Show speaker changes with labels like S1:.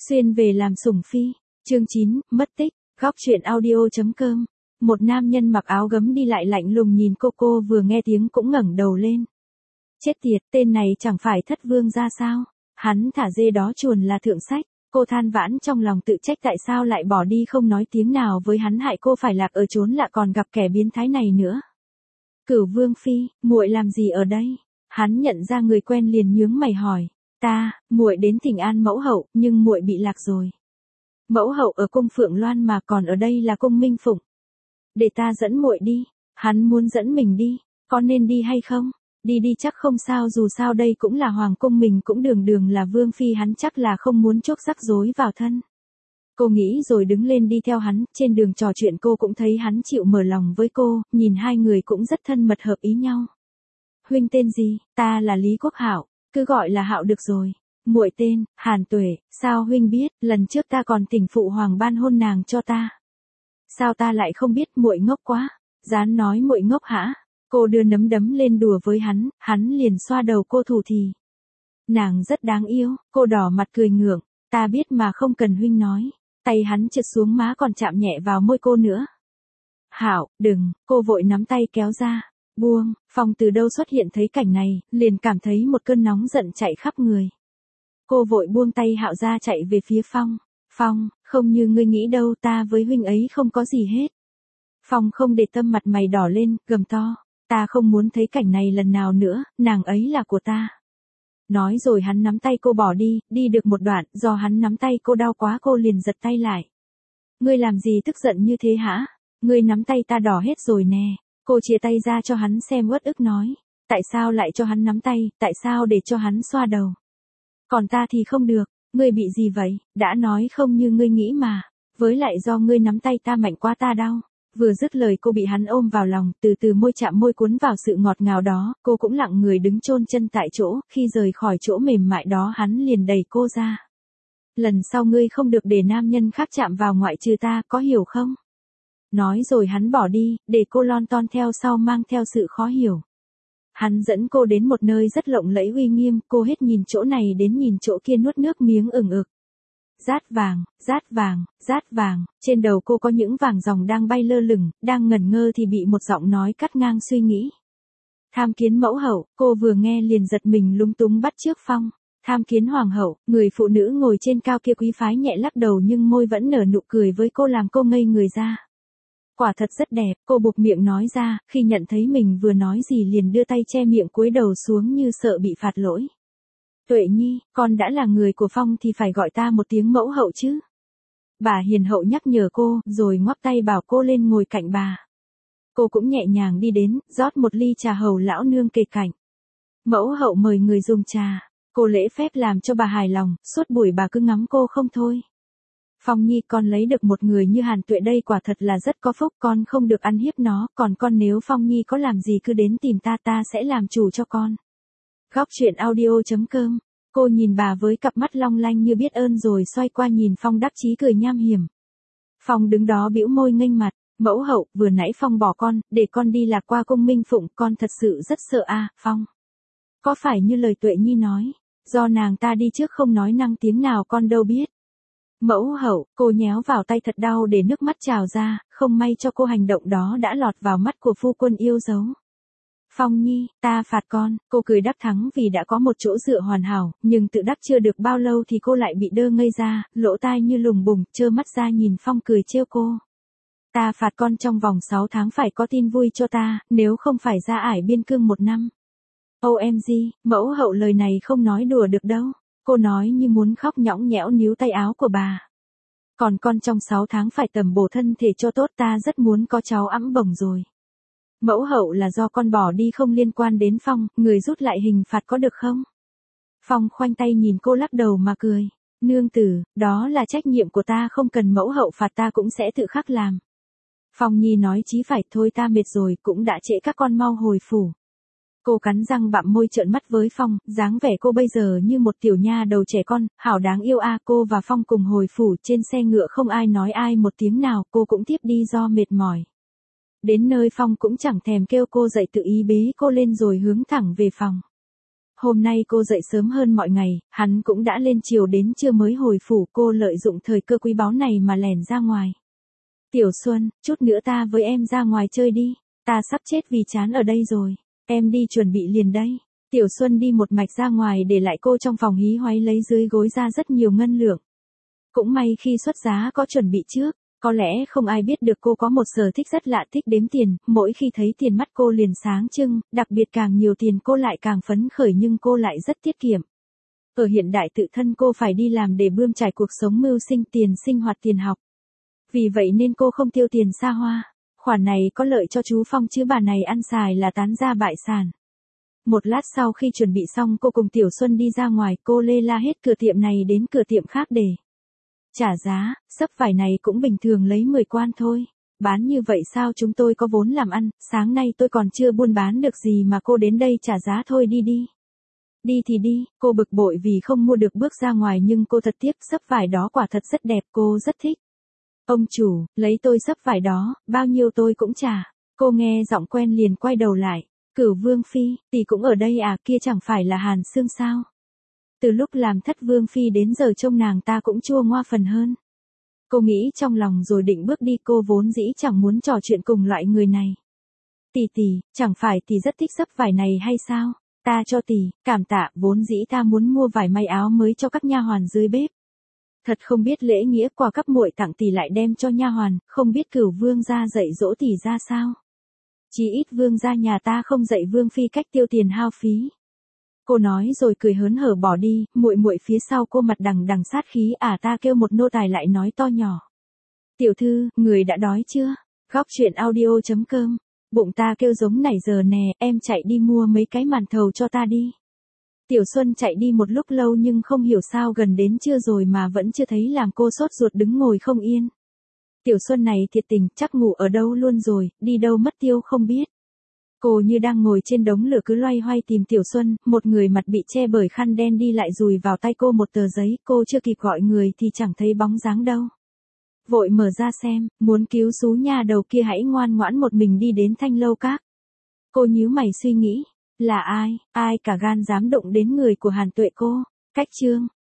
S1: Xuyên về làm sủng phi. Chương 9, mất tích. Góc truyện audio.com. Một nam nhân mặc áo gấm đi lại lạnh lùng nhìn cô vừa nghe tiếng cũng ngẩng đầu lên. Chết tiệt, tên này chẳng phải Thất Vương ra sao? Hắn thả dê đó chuồn là thượng sách. Cô than vãn trong lòng tự trách tại sao lại bỏ đi không nói tiếng nào với hắn, hại cô phải lạc ở chốn lạ còn gặp kẻ biến thái này nữa. Cửu Vương phi, muội làm gì ở đây? Hắn nhận ra người quen liền nhướng mày hỏi. Muội đến thỉnh an mẫu hậu, nhưng muội bị lạc rồi. Mẫu hậu ở cung Phượng Loan mà, còn ở đây là cung Minh Phụng. Để ta dẫn muội đi. Hắn muốn dẫn mình đi, có nên đi hay không? Đi chắc không sao, dù sao đây cũng là hoàng cung, mình cũng đường là vương phi, hắn chắc là không muốn chuốc rắc rối vào thân. Cô nghĩ rồi đứng lên đi theo hắn, trên đường trò chuyện cô cũng thấy hắn chịu mở lòng với cô, nhìn hai người cũng rất thân mật hợp ý nhau. Huynh tên gì? Ta là Lý Quốc Hạo, cứ gọi là Hạo được rồi. Muội tên Hàn Tuệ, sao huynh biết? Lần trước ta còn thỉnh phụ hoàng ban hôn nàng cho ta. Sao ta lại không biết? Muội ngốc quá. Dán nói muội ngốc hả? Cô đưa nắm đấm lên đùa với hắn liền xoa đầu cô thủ thì. Nàng rất đáng yêu, cô đỏ mặt cười ngượng. Ta biết mà, không cần huynh nói. Tay hắn trượt xuống má còn chạm nhẹ vào môi cô nữa. Hạo, đừng, cô vội nắm tay kéo ra. Buông. Phong từ đâu xuất hiện thấy cảnh này, liền cảm thấy một cơn nóng giận chạy khắp người. Cô vội buông tay Hạo ra chạy về phía Phong. Phong, không như ngươi nghĩ đâu, ta với huynh ấy không có gì hết. Phong không để tâm, mặt mày đỏ lên, gầm to. Ta không muốn thấy cảnh này lần nào nữa, nàng ấy là của ta. Nói rồi hắn nắm tay cô bỏ đi được một đoạn, do hắn nắm tay cô đau quá cô liền giật tay lại. Ngươi làm gì tức giận như thế hả? Ngươi nắm tay ta đỏ hết rồi nè. Cô chia tay ra cho hắn xem, uất ức nói. Tại sao lại cho hắn nắm tay, tại sao để cho hắn xoa đầu? Còn ta thì không được, ngươi bị gì vậy? Đã nói không như ngươi nghĩ mà. Với lại do ngươi nắm tay ta mạnh quá ta đau. Vừa dứt lời cô bị hắn ôm vào lòng, từ môi chạm môi cuốn vào sự ngọt ngào đó, cô cũng lặng người đứng chôn chân tại chỗ, khi rời khỏi chỗ mềm mại đó hắn liền đẩy cô ra. Lần sau ngươi không được để nam nhân khác chạm vào ngoại trừ ta, có hiểu không? Nói rồi hắn bỏ đi, để cô lon ton theo sau mang theo sự khó hiểu. Hắn dẫn cô đến một nơi rất lộng lẫy uy nghiêm, cô hết nhìn chỗ này đến nhìn chỗ kia nuốt nước miếng ửng ực. Rát vàng, trên đầu cô có những vàng ròng đang bay lơ lửng, đang ngẩn ngơ thì bị một giọng nói cắt ngang suy nghĩ. Tham kiến mẫu hậu, cô vừa nghe liền giật mình lúng túng bắt chước Phong. Tham kiến hoàng hậu, người phụ nữ ngồi trên cao kia quý phái nhẹ lắc đầu nhưng môi vẫn nở nụ cười với cô làm cô ngây người ra. Quả thật rất đẹp, cô buộc miệng nói ra, khi nhận thấy mình vừa nói gì liền đưa tay che miệng cúi đầu xuống như sợ bị phạt lỗi. Tuệ Nhi, con đã là người của Phong thì phải gọi ta một tiếng mẫu hậu chứ. Bà hiền hậu nhắc nhở cô, rồi ngoắc tay bảo cô lên ngồi cạnh bà. Cô cũng nhẹ nhàng đi đến, rót một ly trà hầu lão nương kề cạnh. Mẫu hậu mời người dùng trà. Cô lễ phép làm cho bà hài lòng, suốt buổi bà cứ ngắm cô không thôi. Phong Nhi, con lấy được một người như Hàn Tuệ đây quả thật là rất có phúc, con không được ăn hiếp nó, còn con nếu Phong Nhi có làm gì cứ đến tìm ta sẽ làm chủ cho con. Góc truyện audio.com. Cô nhìn bà với cặp mắt long lanh như biết ơn rồi xoay qua nhìn Phong đắc chí cười nham hiểm. Phong đứng đó bĩu môi nghênh mặt. Mẫu hậu, vừa nãy Phong bỏ con, để con đi lạc qua cung Minh Phụng, con thật sự rất sợ Phong. Có phải như lời Tuệ Nhi nói, do nàng ta đi trước không nói năng tiếng nào con đâu biết. Mẫu hậu, cô nhéo vào tay thật đau để nước mắt trào ra, không may cho cô hành động đó đã lọt vào mắt của phu quân yêu dấu. Phong Nhi, ta phạt con, cô cười đắc thắng vì đã có một chỗ dựa hoàn hảo, nhưng tự đắc chưa được bao lâu thì cô lại bị đơ ngây ra, lỗ tai như lùng bùng, trơ mắt ra nhìn Phong cười trêu cô. Ta phạt con trong vòng 6 tháng phải có tin vui cho ta, nếu không phải ra ải biên cương 1 năm. OMG, mẫu hậu lời này không nói đùa được đâu. Cô nói như muốn khóc nhõng nhẽo níu tay áo của bà. Còn con trong 6 tháng phải tầm bổ thân thể cho tốt, ta rất muốn có cháu ẵm bồng rồi. Mẫu hậu là do con bỏ đi không liên quan đến Phong, người rút lại hình phạt có được không? Phong khoanh tay nhìn cô lắc đầu mà cười. Nương tử, đó là trách nhiệm của ta, không cần mẫu hậu phạt ta cũng sẽ tự khắc làm. Phong Nhi nói chí phải, thôi ta mệt rồi, cũng đã trễ, các con mau hồi phủ. Cô cắn răng bặm môi trợn mắt với Phong, dáng vẻ cô bây giờ như một tiểu nha đầu trẻ con, hảo đáng yêu cô và Phong cùng hồi phủ, trên xe ngựa không ai nói ai một tiếng nào, cô cũng tiếp đi do mệt mỏi. Đến nơi Phong cũng chẳng thèm kêu cô dậy, tự ý bế cô lên rồi hướng thẳng về phòng. Hôm nay cô dậy sớm hơn mọi ngày, hắn cũng đã lên chiều đến trưa mới hồi phủ, cô lợi dụng thời cơ quý báu này mà lẻn ra ngoài. Tiểu Xuân, chút nữa ta với em ra ngoài chơi đi, ta sắp chết vì chán ở đây rồi, em đi chuẩn bị liền đây. Tiểu Xuân đi một mạch ra ngoài để lại cô trong phòng hí hoáy lấy dưới gối ra rất nhiều ngân lượng. Cũng may khi xuất giá có chuẩn bị trước, có lẽ không ai biết được cô có một sở thích rất lạ, thích đếm tiền, mỗi khi thấy tiền mắt cô liền sáng trưng, đặc biệt càng nhiều tiền cô lại càng phấn khởi, nhưng cô lại rất tiết kiệm. Ở hiện đại tự thân cô phải đi làm để bươn trải cuộc sống mưu sinh, tiền sinh hoạt, tiền học. Vì vậy nên cô không tiêu tiền xa hoa. Khoản này có lợi cho chú Phong chứ bà này ăn xài là tán gia bại sản. Một lát sau khi chuẩn bị xong, cô cùng Tiểu Xuân đi ra ngoài, cô lê la hết cửa tiệm này đến cửa tiệm khác để trả giá. Xấp vải này cũng bình thường lấy 10 quan thôi. Bán như vậy sao, chúng tôi có vốn làm ăn, sáng nay tôi còn chưa buôn bán được gì mà cô đến đây trả giá, thôi đi đi. Đi thì đi, cô bực bội vì không mua được bước ra ngoài, nhưng cô thật tiếc, xấp vải đó quả thật rất đẹp, cô rất thích. Ông chủ, lấy tôi xấp vải đó, bao nhiêu tôi cũng trả. Cô nghe giọng quen liền quay đầu lại. Cửu Vương Phi, tỷ cũng ở đây à, kia chẳng phải là Hàn Sương sao? Từ lúc làm thất Vương Phi đến giờ trông nàng ta cũng chua ngoa phần hơn. Cô nghĩ trong lòng rồi định bước đi, cô vốn dĩ chẳng muốn trò chuyện cùng loại người này. Tỷ, chẳng phải tỷ rất thích xấp vải này hay sao? Ta cho tỷ, cảm tạ, vốn dĩ ta muốn mua vải may áo mới cho các nha hoàn dưới bếp. Thật không biết lễ nghĩa, quà cấp muội tặng tỷ lại đem cho nha hoàn, không biết Cửu Vương gia dạy dỗ tỷ ra sao? Chí ít vương gia nhà ta không dạy Vương Phi cách tiêu tiền hao phí. Cô nói rồi cười hớn hở bỏ đi, muội phía sau cô mặt đằng đằng sát khí, ta kêu một nô tài lại nói to nhỏ. Tiểu thư, người đã đói chưa? Góc chuyện audio.com. Bụng ta kêu giống nảy giờ nè, em chạy đi mua mấy cái màn thầu cho ta đi. Tiểu Xuân chạy đi một lúc lâu nhưng không hiểu sao gần đến trưa rồi mà vẫn chưa thấy, làm cô sốt ruột đứng ngồi không yên. Tiểu Xuân này thiệt tình, chắc ngủ ở đâu luôn rồi, đi đâu mất tiêu không biết. Cô như đang ngồi trên đống lửa cứ loay hoay tìm Tiểu Xuân, một người mặt bị che bởi khăn đen đi lại dùi vào tay cô một tờ giấy, cô chưa kịp gọi người thì chẳng thấy bóng dáng đâu. Vội mở ra xem, muốn cứu xú nha đầu kia hãy ngoan ngoãn một mình đi đến Thanh Lâu Các. Cô nhíu mày suy nghĩ, là ai cả gan dám động đến người của Hàn Tuệ cô? Cách chương